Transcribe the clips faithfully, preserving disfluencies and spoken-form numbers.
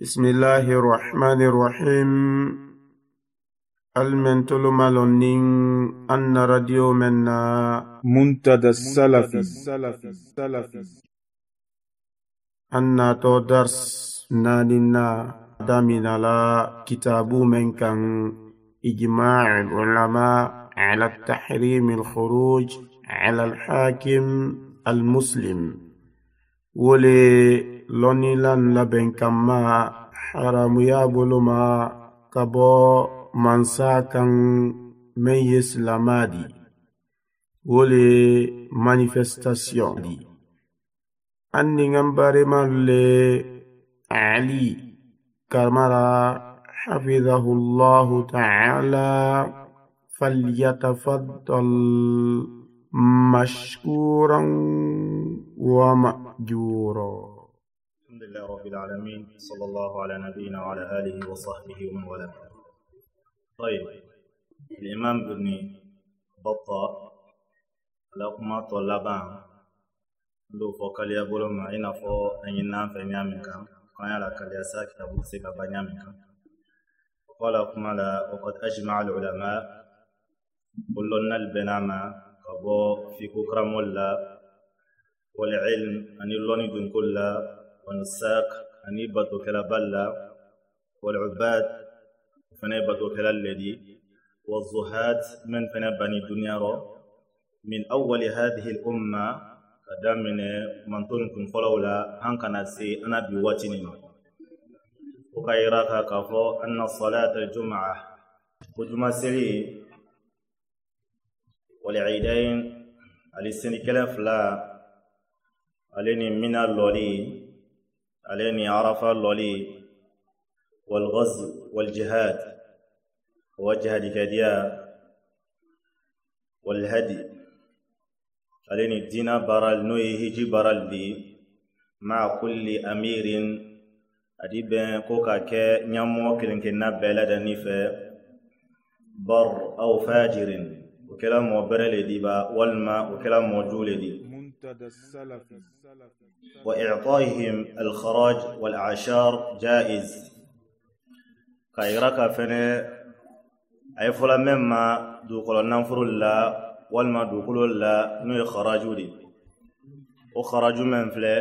بسم الله الرحمن الرحيم. المنتل مالونين أن راديو منا منتدى السلفي أن تو درس نادنا دامنا لا كتاب من كان إجماع العلماء على التحريم الخروج على الحاكم المسلم ولي لوني لان لبن كما حرام يابلما كبو منساكا من يسلمادي ولي مانيفستاسيون دي أني نمبر مالي علي كمرا حفظه الله تعالى فليتفضل مشكورا ومأجورا. الحمد لله رب العالمين، صلى الله على نبينا وعلى آله وصحبه ومن والاه. طيب، الإمام ابن بطة لكما طلبا لو فوكاليا بولما إنا فو أن ينام في نيامكا كان على كاليا ساكي أبو سيكا بنيامكا وقال لكما لا وقد أجمع العلماء كلنا البنامة كبو في كوكرام ولا والعلم أن يلوني دون كلا والنساك أن يبطو كلا بلا والعباد فنيبطو كلا الذي والزهاد من فنبني الدنيا رو من أول هذه الأمة قدام من منطونكم فلولا هنكنا سي أنا بواتنين وكايراك كفو أن صلاة الجمعة وجمع سري والعيدين السنة كلا فلا عليني من اللولي عليني عرف اللولي والغزو والجهاد وجهاد كديا والهدي عليني الدين برال نوي هجي برال دي مع كل أمير أديب كوكا كي نيامو كلنكنا بلد نيفة بر أو فاجر وكلام وبرل ديبا والما وكلام موجول دي وإعطائهم الخراج والأعشار جائز كايراكا فني أي فلا مما دوكول ننفر الله والما دوكول الله نوي خراجو دي وخراجو من فلا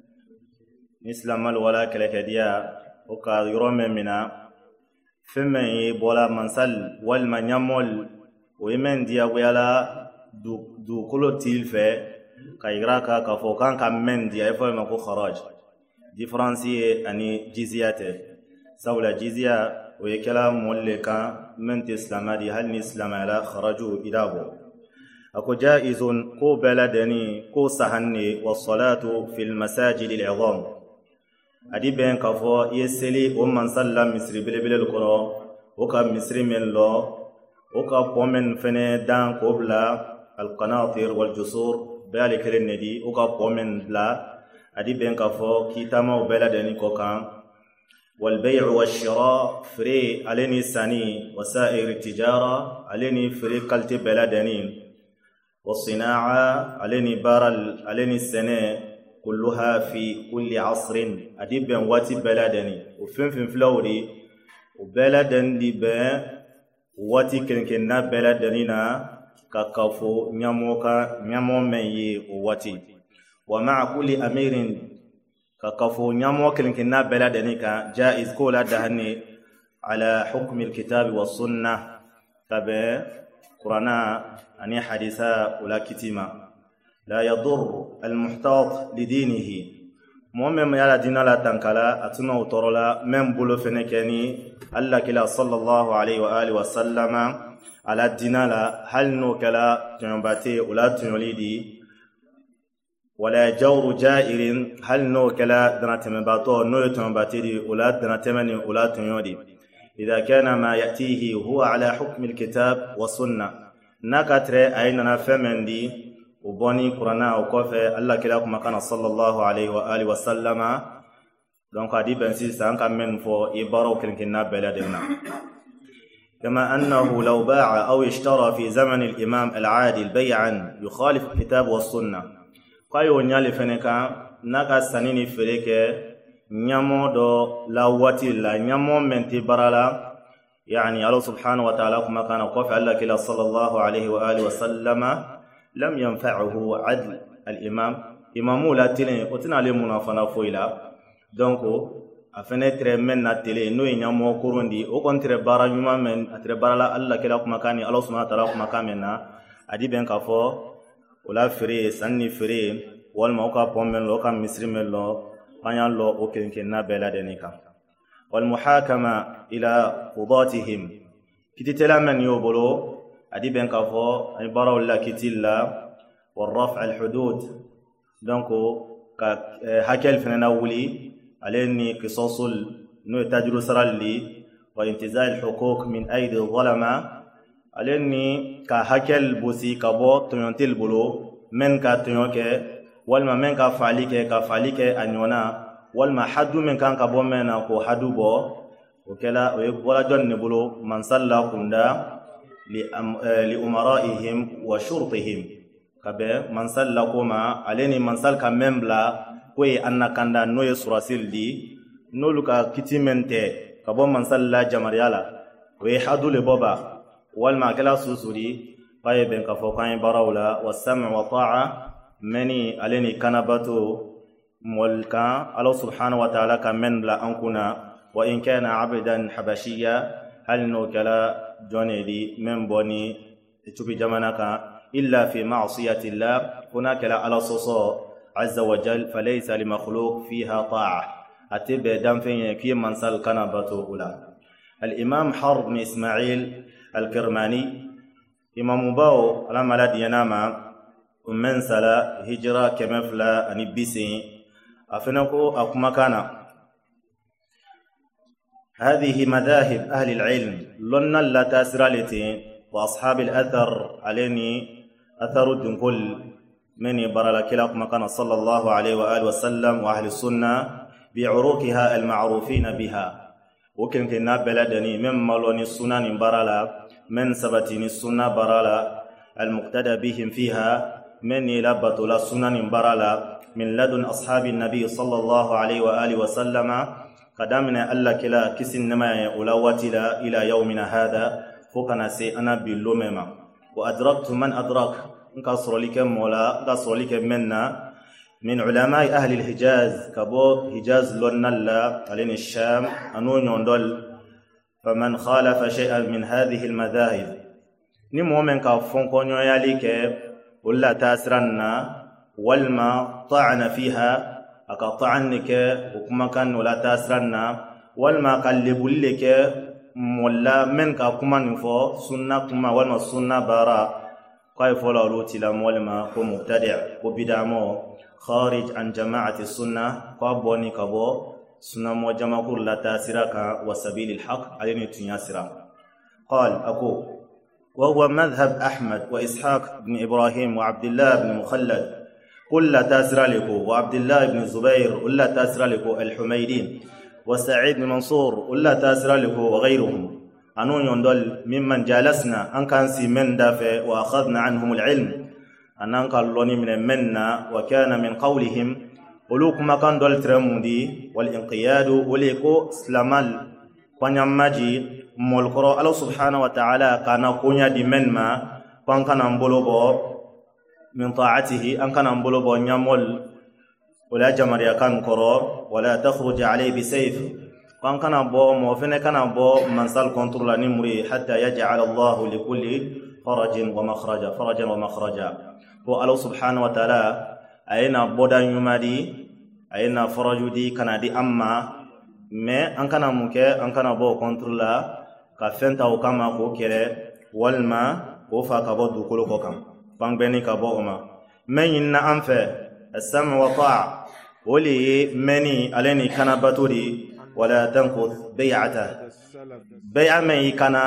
نسلم الولا كالكديا وكايرو من منا فمن يبولا منسل والما نيامول ويمن ديا ويلا دوكولو تيلفه كايراكا كفوكان كمن دي ايفول مكو خراج ديفرنسي اني جزياته سولا جزيه ويكلا مولكا من اسلام دي هل اسلام لا خرجوا ادابو اكو جائز كو بلدني كو سهني والصلاه في المساجد العظام ادي بين كفو يسلي ومن صلى مصر بلبل الكرو وكا مصر من لو وكا بومن فني دان قبلا القناطر والجسور بالك الندي وكا بومن لا ادي بين كفو كيتاما وبلدني كوكان والبيع والشراء فري عليني ساني وسائر التجاره عليني فري كالتي بلدني والصناعه عليني بارل عليني السنه كلها في كل عصر ادي بين واتي بلدني وفين فين فلوري وبلدن دي بين واتي كنكنا بلدنينا ككفو نياموكا نيامو مي واتي ومع كل امير ككفو نيامو كنكنا بلدنيكا جائز كولا دهني على حكم الكتاب والسنه تبع قرانا اني حديثا ولا كتيما لا يضر المحتاط لدينه مؤمن يلا دينا لا تنكلا اتنا وترلا من بلو فنكني الله كلا صلى الله عليه واله وسلم على الدين لا هل نوكلا تنباتي ولا تنوليدي ولا جور جائر هل نوكلا دناتمباتو نو تنباتي ولا دناتمني ولا تنيودي إذا كان ما يأتيه هو على حكم الكتاب والسنة نكتر أيننا فمن دي وبني قرآن وكفى الله كلا كما كان صلى الله عليه وآله وسلم دونك هذه بنسي سانك من فو إبارة كنا بلادنا كما أنه لو باع أو اشترى في زمن الإمام العادل بيعا يخالف الكتاب والسنة قايو نيالي فنكا نكا سنيني فريكه نيامو دو لا واتي لا نيامو من تبرالا يعني الله سبحانه وتعالى كما كان قف الله كلا صلى الله عليه وآله وسلم لم ينفعه عدل الإمام إمامو لا تلين وتنا لمنا فنافويلا دونك afenetre men na tele no nyamo kurundi o kontre bara nyuma men atre barala Allah kila kuma kani Allah subhanahu wa ta'ala kuma kamena adi ben kafo ola fere sanni fere wal mauka pommen lo kam misri men lo panyan lo o kenken na bela denika wal muhakama ila qudatihim kititela men yobolo adi ben kafo ay bara wala kitilla wal raf' al hudud donc ka hakel fenana wuli عليني قصص نو تجرو سرالي وانتزاع الحقوق من أيدي الظلمة عليني كهكل بوسي كبو تنيونتيل بلو من كتنيوك والما من كفعليك كفعليك أنيونا والما حدو من كان كبو من كو حدو بو وكلا ولا جن بلو من صلى كندا لأمرائهم وشرطهم كبه من صلى كما عليني من صلى كممبلا kwe anna kanda noye surasil di noluka kitimente kabo mansalla jamariala we hadule boba wal ma kala susuri paye ben ka fo kan barawla was-sam' wa ta'a mani aleni kanabatu mulka Allah subhanahu wa ta'ala kamen la ankuna wa in kana 'abdan habashiyya hal no kala jonedi memboni tubi jamanaka illa fi ma'siyati Allah hunaka la ala soso عز وجل فليس لمخلوق فيها طاعة أتبع دمفين كي منسل كنبته أولى الإمام حرب بن إسماعيل الكرماني إمام باو لما لا ديناما ومن سلا هجرة كمفلا أنبسي أفنكو أكما كان هذه مذاهب أهل العلم لنا لا تاسرالتي وأصحاب الأثر عليني أثر الدنكل من برا كلاك مكان صلى الله عليه وآله وسلم وأهل السنة بعروقها المعروفين بها وكن كنا بلدني من ملوني السنن برا من سبتين السنة برا المقتدى بهم فيها من لبط السنن برا من لدن أصحاب النبي صلى الله عليه وآله وسلم قدامنا ألا كلا كسن نما أولواتلا إلى يومنا هذا فكنا سي أنا باللومما وأدركت من أدرك نكسر لك مولا نكسر لك منا من علماء أهل الحجاز كبو حجاز لنلا علين الشام أنو يندل فمن خالف شيئا من هذه المذاهب نمو من كفون كونيو ياليك ولا تاسرنا والما طعن فيها أكطعنك وكما كان ولا تاسرنا والما قلب لك ولا من كما نفو سنة كما والما سنة برا كيف ولا روتي لمولما كمبتدع وبدعمو خارج عن جماعة السنة كابوني كابو سنة وجماعة لا تاسرك وسبيل الحق علينا تنياسرا قال أكو وهو مذهب أحمد وإسحاق بن إبراهيم وعبد الله بن مخلد قل لا تاسر لكو وعبد الله بن الزبير قل لا تاسر لكو الحميدين وسعيد بن منصور قل لا تاسر لكو وغيرهم أنو يندل ممن جالسنا أن كان سي من دافع وأخذنا عنهم العلم أن أنقلوني من منا وكان من قولهم ولوك ما كان دول ترمودي والإنقياد وليكو سلامال ونماجي مولكرو الله سبحانه وتعالى كان كونيا دي من ما كان كان أمبولوبو من طاعته أن كان أمبولوبو نيامول ولا جمريا كان كرو ولا تخرج عليه بسيف كان كان ابو موفن كان ابو منسال كنترول نمري حتى يجعل الله لكل فرج ومخرجا فرجا ومخرجا هو الله سبحانه وتعالى اين بودا يمادي اين فرج دي كان دي اما mais an kana muke an kana bo contrôle ka fenta o kama ko kere walma ko fa ka bo du ko ko kam bang beni ka bo ma men inna an fe as-sam' wa ta' wali mani alani kana baturi ولا تنقض بيعته بيع من كان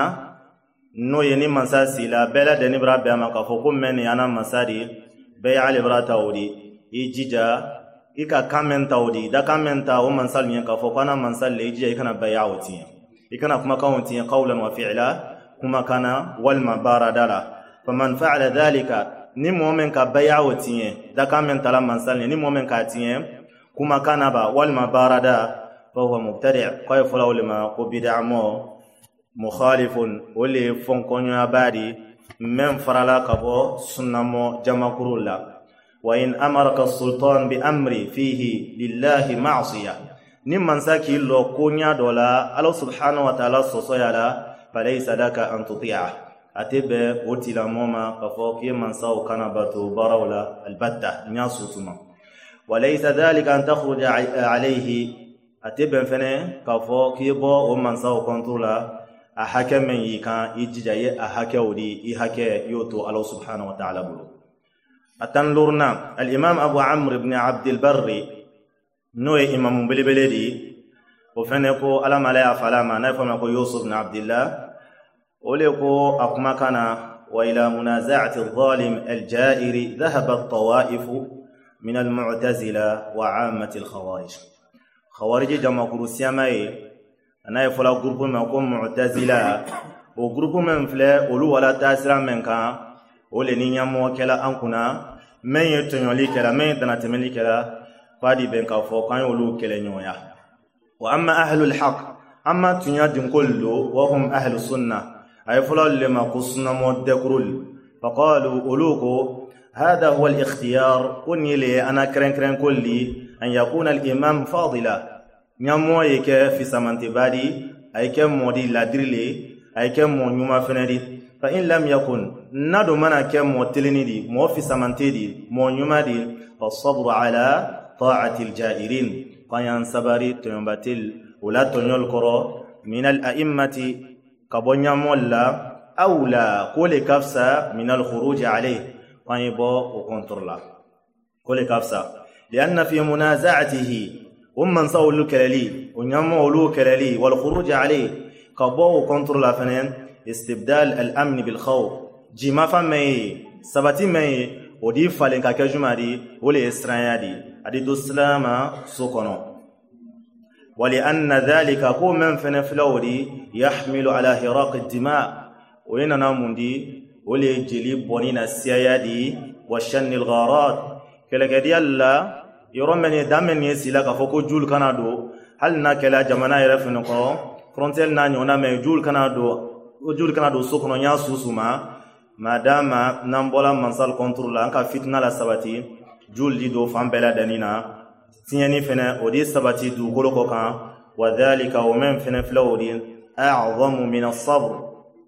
نو يني مساسي لا بلا دني برا بما كفوكم من انا مسادي بيع لبرا تاودي يجيجا إيكا كامن تاودي دا كامن تا ومن سال ين كفوكنا من سال يجي يكنا بيعوتي يكنا كما كونتي قولا وفعلا كما كان والما باردالا فمن فعل ذلك ني مومن كبيعوتي دا كامن تلا من سال ني مومن كاتي كما كان با والما باردا فهو مبتدع كيف لو لما بدع مو مخالف ولي فنكون بادي من فرلا كبو سنمو جمع كرولا وإن أمرك السلطان بأمر فيه لله معصية نمن ساكي لو كونيا دولا الله سبحانه وتعالى سوسيالا فليس لك أن تطيعه أتبع وتلا موما كفوك يمن ساو كنباتو براولا البتة نياسوتما وليس ذلك أن تخرج عليه أتبع فنه كفوك يبو ومن ساو كنترولا أحكم من يكا يجي أحكم ودي يحكي يوتو الله سبحانه وتعالى بلو أتنلورنا الإمام أبو عمرو بن عبد البر نوي إمام بلبلدي وفنكو ألم عليها فلاما نفهمكو يوسف بن عبد الله ولكو أقمكنا وإلى منازعة الظالم الجائر ذهب الطوائف من المعتزلة وعامة الخوارج خوارج جمع كروسيا ماي أنا يفلا غروب من كم معتزلة وغروب من فلا ولو ولا تأثير من كان ولني يمو كلا أنكنا من يتنيولي كلا من تنتملي كلا فادي بينك فوقان ولو كلا نيويا وأما أهل الحق أما تنيادين كله وهم أهل السنة أي فلان لما قصنا مدكرول فقالوا أولوكو هذا هو الاختيار كوني لي أنا كرن كرن كلي أن يكون الإمام فاضلا نمويك في سمنت بادي أي كم مودي لادريلي أي كم مو نيوما فندي فإن لم يكن ندو منا كم مو تلني دي مو في سمنتي دي مو نيوما دي فالصبر على طاعة الجائرين قيان سباري تنبتل ولا تنيول كرو من الأئمة كبنيا مولا أولى كل كفسة من الخروج عليه قيبو وكنترلا كل كفسة لأن في منازعته ومن سولو كلالي ونمولو كلالي والخروج عليه كبو وكنترلا فنين استبدال الأمن بالخوف جيما فمي سبتي مي ودي فالين كاكجما دي ولي إسرائيل دي أدي دو سلاما سوكونو ولأن ذلك هو من فنفلوري يحمل على هراق الدماء وإننا مندي ولي جليب بونينا السيادي وشن الغارات كلا كدي الله يرمني دامن يسيلا كفوكو جول كنادو هل ناكلا جمانا يرفنكو فرونتيل نانيونا مي جول كنادو جول كنادو سوكونو نيا سوسوما ماداما نامبولا منسال كنترولا انكا فتنا لا سباتي جول دي دو فامبلا دانينا تيني فنا ودي سباتي دو كولوكو كان وذلك ومن فنا فلودين أعظم من الصبر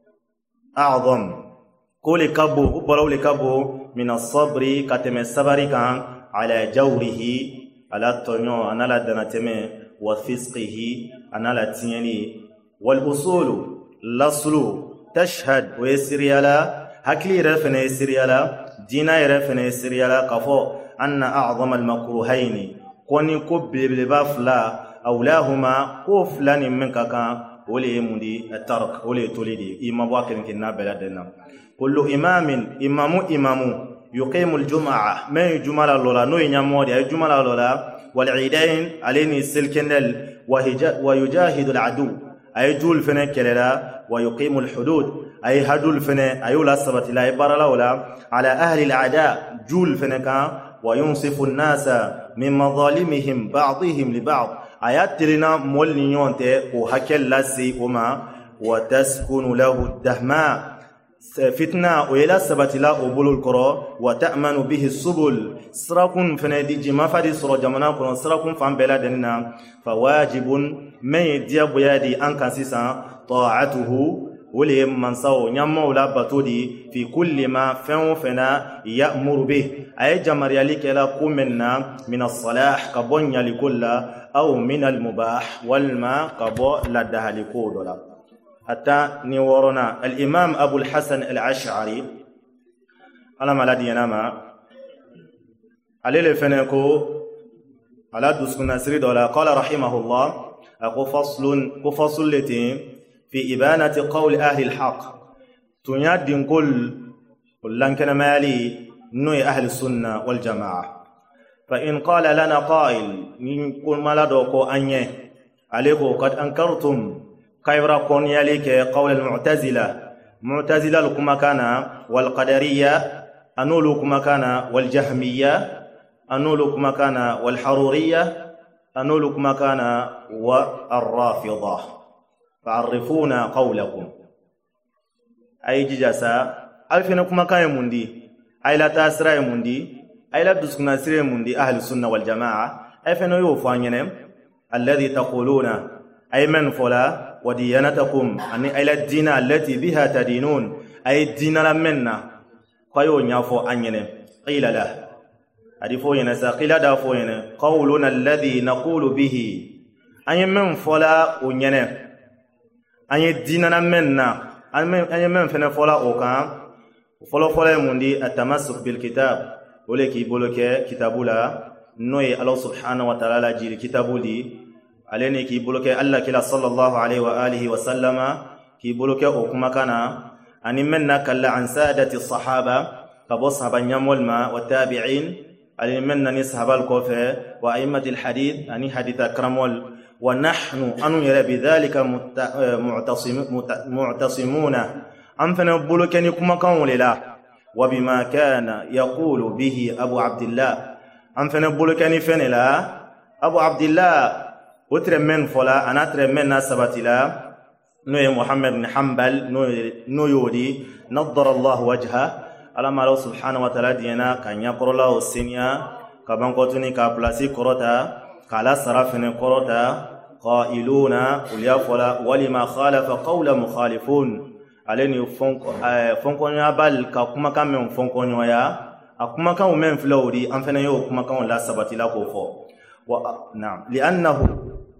أعظم كل كبو بلو لكبو من الصبر كتم الصبر كان على جوره على التنيو أنا لا دنتمي وفسقه أنا لا تيني والأصول الأصل تشهد ويسريالا هكلي رفنا يسريالا دينا يرفنا يسريالا كفو أن أعظم المكروهين كوني كوب بلبافلا أولاهما كوفلان منك كان ولي مدي الترك ولي تولدي إما واكن كنا بلدنا كل إمام إمام إمام يقيم الجمعة ما الجمعة لولا نو ينمودي الجمعة لولا والعيدين عليني السلكنل ويجاهد العدو أي جول فنا كلا ويقيم الحدود أي هدول فنا أي لا سبت لا يبار لولا على أهل العداء جول فنا كان وينصف الناس من مظالمهم بعضهم لبعض آيات لنا مولنيون تي وهكل لسي وما وتسكن له الدهماء فتنة وإلى سبت لا أبول القرى وتأمن به السبل سركن فندي جما فدي سر جمنا كن سركن فان بلادنا فواجب من يديب يدي أنك سيسا طاعته ولي من سو نيامو لا باتودي في كل ما فن فنا يأمر به أي جمر يليك لا كمنا من الصلاح كبن يلكل أو من المباح والما كبو لدها لكودلا حتى نورنا الإمام أبو الحسن العشعري على ما لدي نما عليه الفنكو على دسكنا سريد ولا قال رحمه الله أقو فصل كفصل لتين في إبانة قول أهل الحق تنياد كل لن كان مالي نوي أهل السنة والجماعة فإن قال لنا قائل نقول ما لدوكو أنيه عليكو قد أنكرتم كيف كون يليك قول المعتزلة معتزلة لكم كان والقدرية أنو لكم كان والجهمية أنولك مكان والحرورية أنولك مكان والرافضة فعرفونا قولكم أي ججاسا ألفينكم مكان مندي أي لا تاسرى مندي أي لا دسكنا سرى مندي أهل السنة والجماعة أي فينو يوفانينم الذي تقولون أي من فلا وديانتكم أني أي الدين التي بها تدينون أي الدين لمنا قيو نيافو أنينم قيل له أدفو ينسى قيل دافو ين قولنا الذي نقول به أي من فلا ونينم أي الدين لمنا أي من فلا فلا أوكام فلا فلا مندي التمسك بالكتاب ولكي بولك كتابولا نوي الله سبحانه وتعالى جيل كتابو دي عليني كي بولك الله كلا صلى الله عليه وآله وسلم كي بولك أوكما كان أني منا كلا عن سادة الصحابة كبو صحابة نيامولما والتابعين أني منا نصحاب الكوفة وأئمة الحديث أني حديث أكرمول ونحن أنو يرى بذلك معتصم معتصمون أم فنبولك نكما كان لله وبما كان يقول به أبو عبد الله أم فنبولك نفنلا أبو عبد الله وترمن فلا أنا ترمن ناسبت لا نوي محمد بن حنبل نو يودي نضر الله وجهه على ما الله سبحانه وتعالى دينا كان يقر الله السنيا كبان قطني كابلاسي كروتا كالا صرفن كروتا قائلون وليا فلا ولما خالف قول مخالفون عليني فنكون يابل كما كان من فنكون يا أكما كان من فلوري أم فنيو كما كان لا سبت لا كوفو نعم لأنه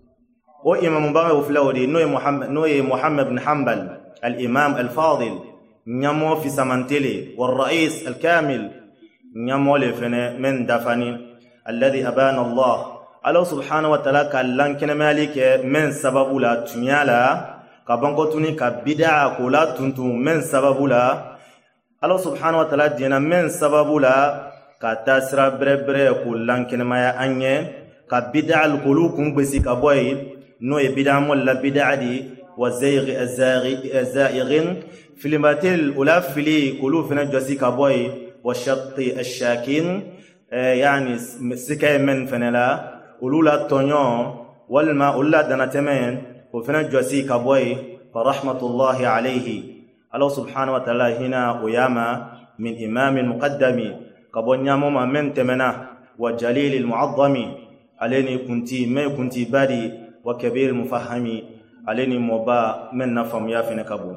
وإمام بغي فلوري نوي محمد نوي محمد بن حنبل الإمام الفاضل نيامو في سمنتلي والرئيس الكامل نيامو لفن من دفني الذي أبان الله الله سبحانه وتعالى كاللان كن مالك من سبب لا تنيالا كبانكوتوني كبدع كولا تنتو من سبب لا الله سبحانه وتعالى دينا من سبب لا كتاسرا بربره كلان كن مايا أنيه كبدع القلوكم بسي كبوي نو بدع مولا بدع دي وزيغ الزائغين في الماتل ولا في قلوبنا جسي كبوي والشط الشاكين يعني سكاي من فنلا ولولا تونيو والما ولا دناتمين وفنا جسي كبوي فرحمة الله عليه الله سبحانه وتعالى هنا وياما من إمام مقدم كبونيا موما من تمنا وجليل المعظم عليني كنتي ما كنتي بادي وكبير المفهمي عليني مبا من نفهم يافن كبو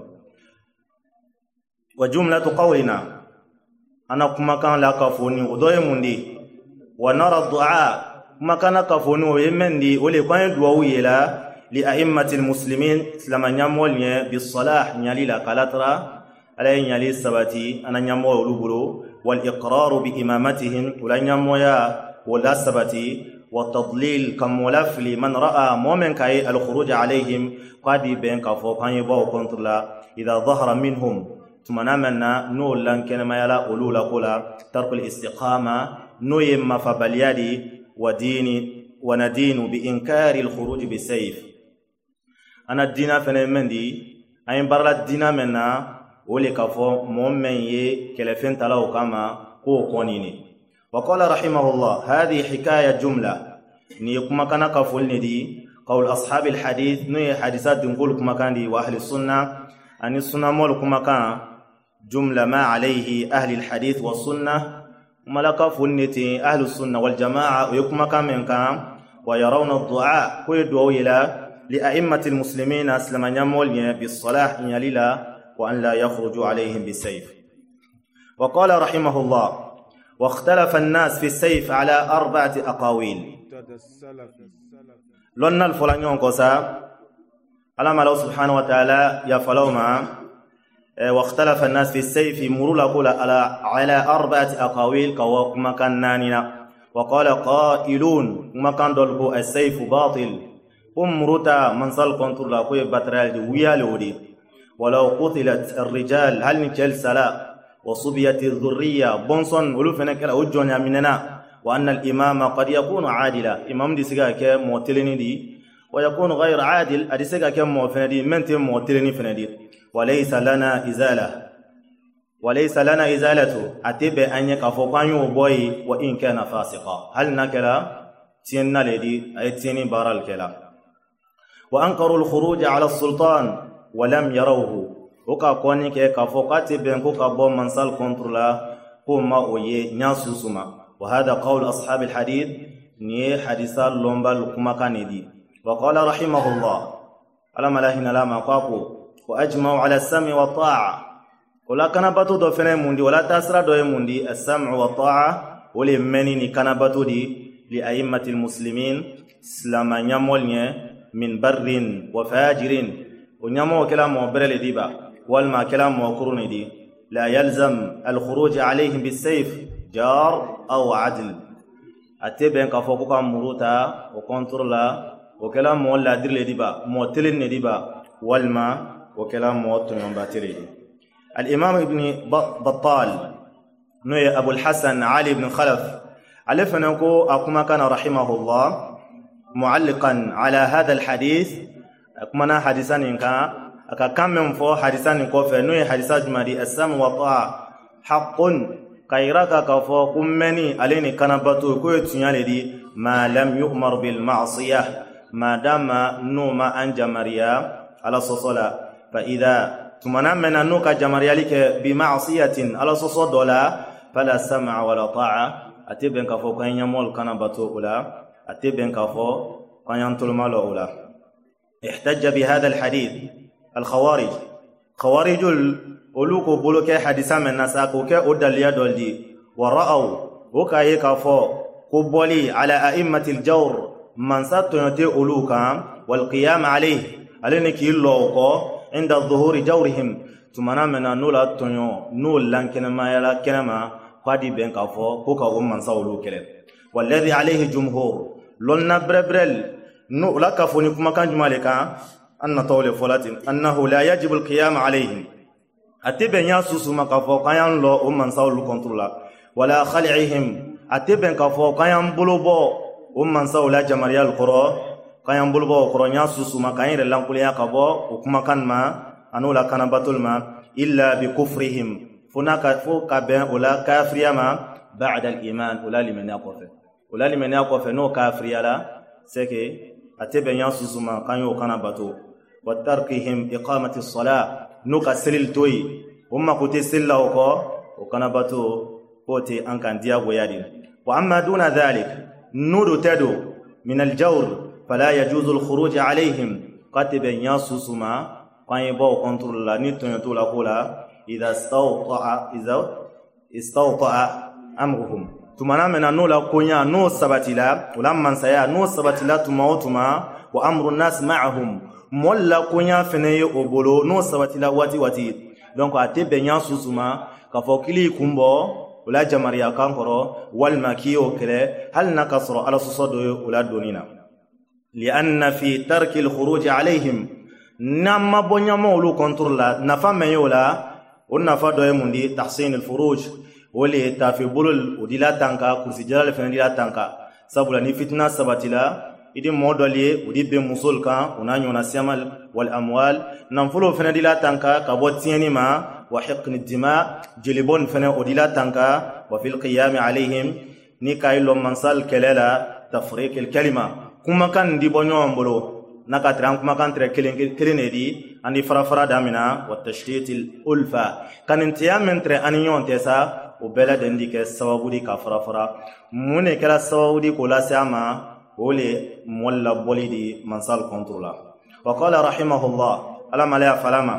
وجملة قولنا أنا كما كان لا كفوني ودوي مندي ونرى الدعاء كما كان كفوني ويمندي ولي كان دعوي لا لأئمة المسلمين لما نيامول بالصلاح نيالي لا كالاترا على نيالي السباتي أنا نيامول لبلو والإقرار بإمامتهم ولا نيامويا ولا السباتي والتضليل كمولف لمن رأى مؤمن كاي الخروج عليهم قادي بين كفو كان يباو كنتلا إذا ظهر منهم ثم نامنا نو لان كان ما يلا أولولا قولا ترك الاستقامة نو يما فبليادي ودين وندين بإنكار الخروج بالسيف أنا الدين فنمندي أين برلا الدين منا ولي كفو مؤمن ي كلفين تلاو كما كو كونيني وقال رحمه الله هذه حكاية جملة نيكما كان كفول ندي قول أصحاب الحديث ني حديثات نقول كما كان دي وأهل السنة أن السنة مول كما كان جملة ما عليه أهل الحديث والسنة ملك فنتي أهل السنة والجماعة ويكما كان من كان ويرون الدعاء ويدعو إلى لأئمة المسلمين أسلم يمول بالصلاح إن يليلا وأن لا يخرجوا عليهم بالسيف وقال رحمه الله واختلف الناس في السيف على أربعة أقاويل لنا الفلانيون قصا على ما الله سبحانه وتعالى يفعلوا معه واختلف الناس في السيف مروا لقول على على أربعة أقاويل كما كان ناننا وقال قائلون ما كان دلبو السيف باطل أمرتا من صل كنتر لقوي بترال ويالودي ولو قتلت الرجال هل نجل سلا وصبيت الذرية بونسون ولفنا كلا وجونا مننا وأن الإمام قد يكون عادلا إمام دي سيغا كي موتلني دي ويكون غير عادل أدي سيغا كي موتلني دي من تم موتلني فندي وليس لنا إزالة وليس لنا إزالته أتبع أن يكفوك أن يبوي وإن كان فاسقا هل نكلا تينا لدي أي تيني بار الكلا وأنكروا الخروج على السلطان ولم يروه وكا كوني كفوك أتبع كوكا بوم منسال كنترولا كوما أوي ناسوسما وهذا قول أصحاب الحديث ني حديثا لومبا لكما كاندي وقال رحمه الله ألم لهنا لما قاكو وأجمعوا على السمع والطاعة ولا كان باتو دو فني موندي ولا تاسرا دو موندي السمع والطاعة ولي مني كان باتو دي لأئمة المسلمين سلاما نيامول من بر وفاجر ونيامو كلام وبرل ديبا والما كلام وقرون دي لا يلزم الخروج عليهم بالسيف جار أو عدل أتبين كفوكوكا مروتا وكونترولا وكلام مولا دير ديبا موتلين ديبا والما وكلام موتن ينباتري الإمام ابن بطال نوي أبو الحسن علي بن خلف علف نكو أكما كان رحمه الله معلقا على هذا الحديث أكمنا حديثان إنكا أكا كم من فو حديثان إنكو فنوي حديثات مدي السم والطاعة حق كيراكا كفو كمني أليني كان باتو كوي تنيالي دي ما لم يؤمر بالمعصية ما دام نوما أن جمريا على الصلاة فإذا تمنا من أنك جمريالك بمعصية على الصلاة فلا سمع ولا طاعة أتبين كفو كان يمول كان باتو أولا أتبين كفو كان ينطل مالو أولا احتج بهذا الحديث الخوارج خوارج الأولوكو بلوك حديثا من نساكو كأوداليا دولدي ورأوا وكاي كفو قبولي على أئمة الجور من ساتنتي أولوكا والقيام عليه ألينك يلوكو عند الظهور جورهم تمنا من نولا تنيو نول لانكنا ما يلا كنما قادي بين كفو كوكا أم من ساولو كلم والذي عليه جمهور لنا بربرل نو لا كفوني كما كان جمالكا أن طول فلاتين أنه لا يجب القيام عليهم أتبين ياسوس ما كفو كيان لو أم من ساولو كنترولا ولا خلعهم أتبين كفو كيان بلوبو أم من ساولا جماريا القرى كيان بلوبو قرى ياسوس ما كيان لانكوليا كبو وكما كان ما أنو لا كان بطل ما إلا بكفرهم فناك فوق بين ولا كافريا ما بعد الإيمان ولا لمن يقف ولا لمن يقف نو كافريا لا سكي أتبين ياسوس ما كان يو كان بطل وتركهم إقامة الصلاة نو كسلل توي وما كنت سلا وكو وكان بطل كوتي أنكان ديا ويادين وأما دون ذلك نور تدو من الجور فلا يجوز الخروج عليهم كاتب ياسوس ما كان يبو كنترول لا نيتو يتولا كولا إذا استوطأ إذا استوطأ أمرهم تمنا من نولا كونيا نو سباتلا ولما سيا نو سباتلا تموتما وأمر الناس معهم مولا كونيا فني أبولو نو سباتلا واتي واتي donc atebe ياسوس ما كفوكلي كومبو ولا جماريا كانكرو والماكيو كله هل نكسر على صصدو ولا دونينا لأن في ترك الخروج عليهم نما بنيا مولو كنترولا نفهم يولا ونفا دوي مندي تحسين الفروج ولي تافي بولل وديلا تانكا كرسي جلال فنديلا تانكا سبولا ني فتنة سباتلا إدي مودولي ودي بمسول كان ونانيو نسيمال والأموال ننفلو فنديلا تانكا كبوتيني ما وحقن الدماء جلبون فنا أدلا تانكا وفي القيام عليهم نيكاي لو منسال كلالا تفريق الكلمة كما كان دي بونيو امبلو نكا ترام كما كان ترى كلين دي اني فرافرا دامنا والتشتيت الألفة كان انتيا من ترى انيون تيسا وبلد انديك سوابودي كفرافرا موني كلا سوابودي كولا سياما ولي مولا بولي دي منسال كنترولا وقال رحمه الله ألم عليها فلاما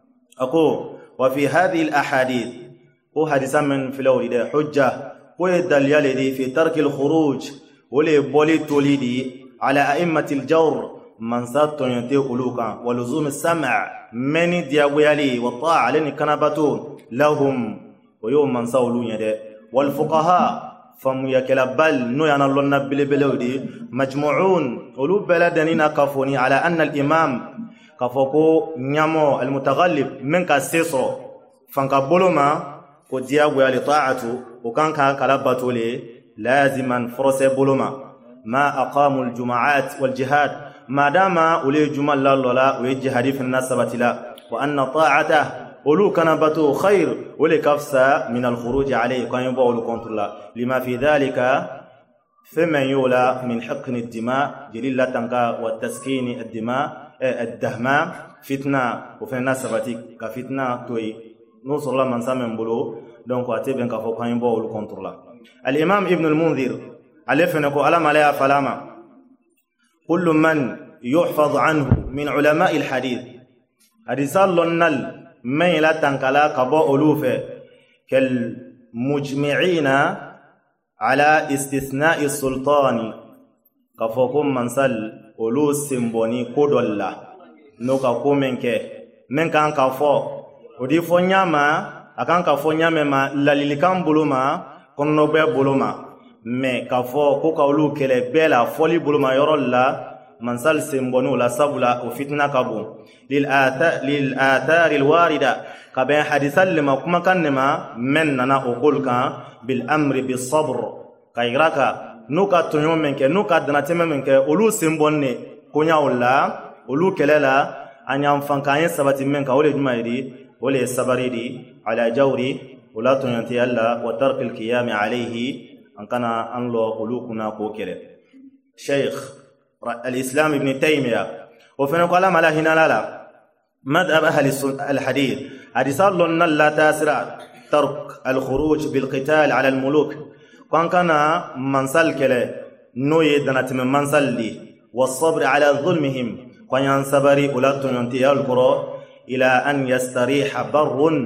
أقول وفي هذه الأحاديث هو حديثا من فلوريدا حجة ويدليل دي في ترك الخروج ولي بولي توليدي على أئمة الجور من ساتو ينتي قلوكا ولزوم السمع من دياويالي والطاعة لن كنبتو لهم ويوم من سولون يدي والفقهاء فم يكلبل نو ينالون بلي بلودي مجموعون ولو بلدنين كفوني على أن الإمام كفوكو نيامو المتغلب من كسيسو فانكا بولوما كو دياغو يالي طاعتو وكان كالباتو لي لازما فرس بولوما ما أقاموا الجماعات والجهاد ما دام أولي جمال الله ويجهد في الناس باتلا وأن طاعته ولو كان باتو خير ولكفسا من الخروج عليه كان يبول كنترولا لما في ذلك فمن يولى من حقن الدماء جليل تنكا والتسكين الدماء الدهماء فتنة وفي الناس سباتيك كفتنة توي نوصل الله من سامن بلو دونك واتبين كفو كان يبول كنترولا. الإمام ابن المنذر ألفنكو ألم عليها فلاما كل من يحفظ عنه من علماء الحديث أرسال لنال من لا تنكلا كبو ألوفه كالمجمعين على استثناء السلطان كفوكم منسل ألو سيمبوني كودولا نوكا كومنك من كان كفو ودي فونياما أكان كفو نياما لليكام بلوما كنوبة بلوما mais kafo ko kawlu kele bela foli buluma yorolla mansal sembonu la sabula o fitna kabu lil ata lil athar al warida kabe hadithal lima kuma kanema men nana okul kan bil amri bis sabr kayraka nuka tonyo menke nuka danateme menke olu sembonne kunyawla olu kelela anyam fankanye sabati menka ole jumaydi ole sabaridi ala jawri wala tonyanti alla wa tark al qiyam alayhi أن كان أنلو قلوكنا كوكرة شيخ الإسلام ابن تيمية وفين قال ما لا هنا لا مذهب أهل الحديث أرسال لنا لا تاسرع ترك الخروج بالقتال على الملوك وأن كان منسل كله نوي دنات من منسل لي والصبر على ظلمهم وأن ينصبري أولاد ينتهي القرى إلى أن يستريح بر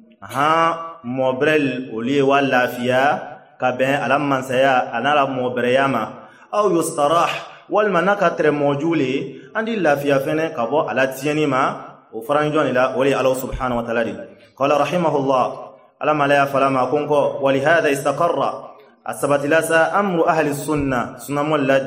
ها مبرل ولي ولا فيها كابين علم من سيا أنا لا مبرياما أو يستراح والمناكتر موجولة عند الله في أفنى كابو على تينيما وفرنجون إلى ولي الله سبحانه وتعالى قال رحمه الله ألم لا فلما كونكو ولهذا استقر السبت لاسا أمر أهل السنة سنة مولد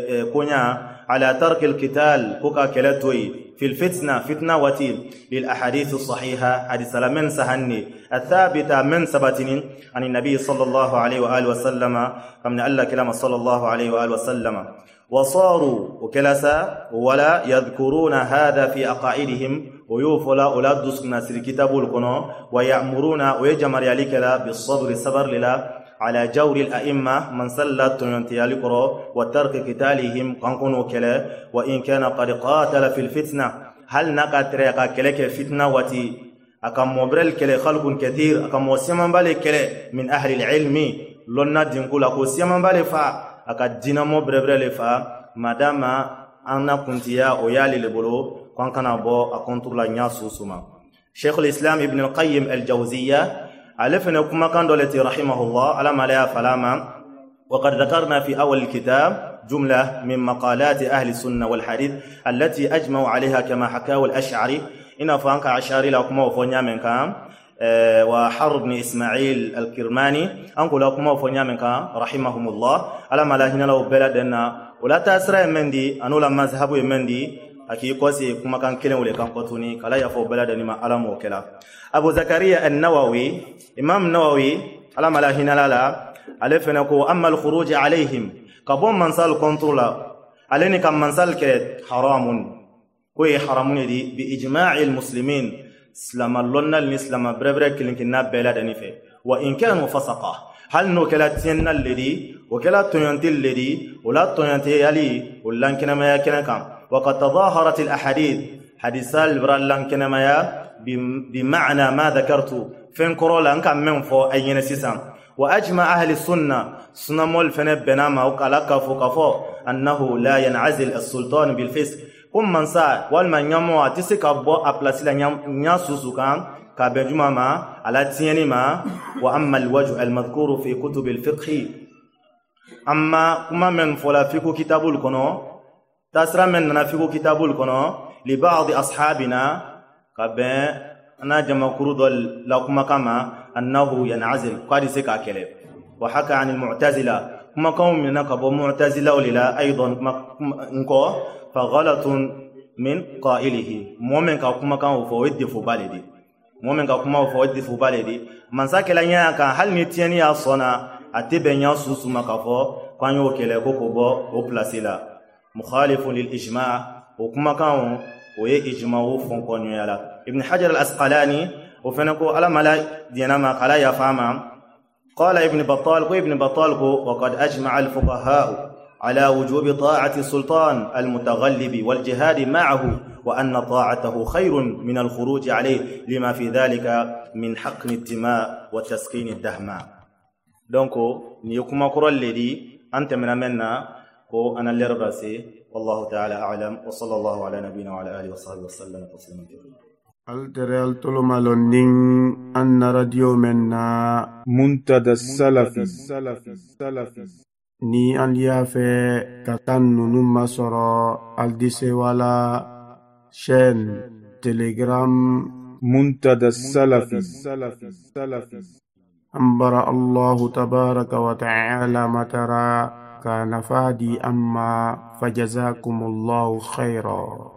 كونيا على ترك القتال كوكا كلاتوي في الفتنة فتنة وتيل للأحاديث الصحيحة حديث من سهني الثابتة من سبتين عن النبي صلى الله عليه وآله وسلم فمن الله كلام صلى الله عليه وآله وسلم وصاروا وكلاسا ولا يذكرون هذا في أقائدهم ويوفلا أولاد دسكنا سر كتاب القنو ويأمرون ويجمر يليك بالصبر الصبر لله على جور الأئمة من صلى تنتيالي قرو وترك قتالهم قنقنوا كلا وإن كان قد قاتل في الفتنة هل نقاترق كلك فتنة وتي أكم مبرل كلا خلق كثير أكم وسيما بالي كلا من أهل العلم لنا دينكولا وسيما بالي فا أكد دينامو بربرل فا مادام أنا كنتيا ويالي لبلو قنقنا بو أكونتر لنياسو سما شيخ الإسلام ابن القيم الجوزية ألفنا كما كان دولتي رحمه الله على ما لا فلاما وقد ذكرنا في أول الكتاب جملة من مقالات أهل السنة والحديث التي أجمعوا عليها كما حكاه الأشعري إن فانك عشاري لكما وفنيا من كام أه وحر بن إسماعيل الكرماني أنكو لكما وفنيا من كام رحمهم الله على ما لا هنا لو بلدنا ولا تأسرى من دي أنو لما ذهبوا من دي أكي قوسي كما كان كلم ولي كان قطوني كلا يفو بلدني ما ألم وكلا أبو زكريا النووي إمام النووي على ما لا هنا لا ألفنكو أما الخروج عليهم كبون منسال كنترولا عليني كم منسال كريت حرام كوي حرامون دي بإجماع المسلمين سلام اللون الإسلام بربرة كلينكنا بلدني في وإن كانوا فسقا هل نو كلا تينا الذي وكلا تينتي الذي ولا تينتي يلي ولا كنا ما يكنا كم وقد تظاهرت الأحاديث حديث البرالان كنا ما بمعنى ما ذكرت فين كرولا أنك من فو أين سيسام وأجمع أهل السنة سنة مول فنب بناما وكالا كفو كفو أنه لا ينعزل السلطان بالفسق كم من سا والمن يمو تسك أبو أبلاسيلا نياسوسو كان كابنجما ما على تيني ما وأما الوجه المذكور في كتب الفقه أما كما من فلا فيكو كتاب الكنو تسرى من نفيكو كتاب الكنو لبعض أصحابنا كابن أنا جمع كرود لكم كما أنه ينعزل قد سكا كلب وحكى عن المعتزلة كما قوم من كبو معتزلة وللا أيضا نكو فغلط من قائله مؤمن كما كان فويد فبالدي مؤمن كما فويد فبالدي من ساكلا ياكا هل نتيني أصنا أتبين يسوس مكفو كان يوكل كوكو وبلاسيلا مخالف للإجماع وكما كان وإجماع فنقون يالا ابن حجر الأسقلاني وفنكو على ملا دينما قال يا فاما قال ابن بطال ابن بطال وقد أجمع الفقهاء على وجوب طاعة السلطان المتغلب والجهاد معه وأن طاعته خير من الخروج عليه لما في ذلك من حقن الدماء وتسكين الدهماء. دونك نيكما كرول لدي أنت من منا كو أنا اللي رباسي والله تعالى أعلم وصلى الله على نبينا وعلى آله وصحبه وسلم تسليما كثيرا. التري التلمالون دين أن راديو منا منتدى السلفي ni an yafe katan nunu masoro aldise wala chaîne telegram منتدى السلفي أنبر الله تبارك وتعالى مترا كان فادي أما فجزاكم الله خيرا.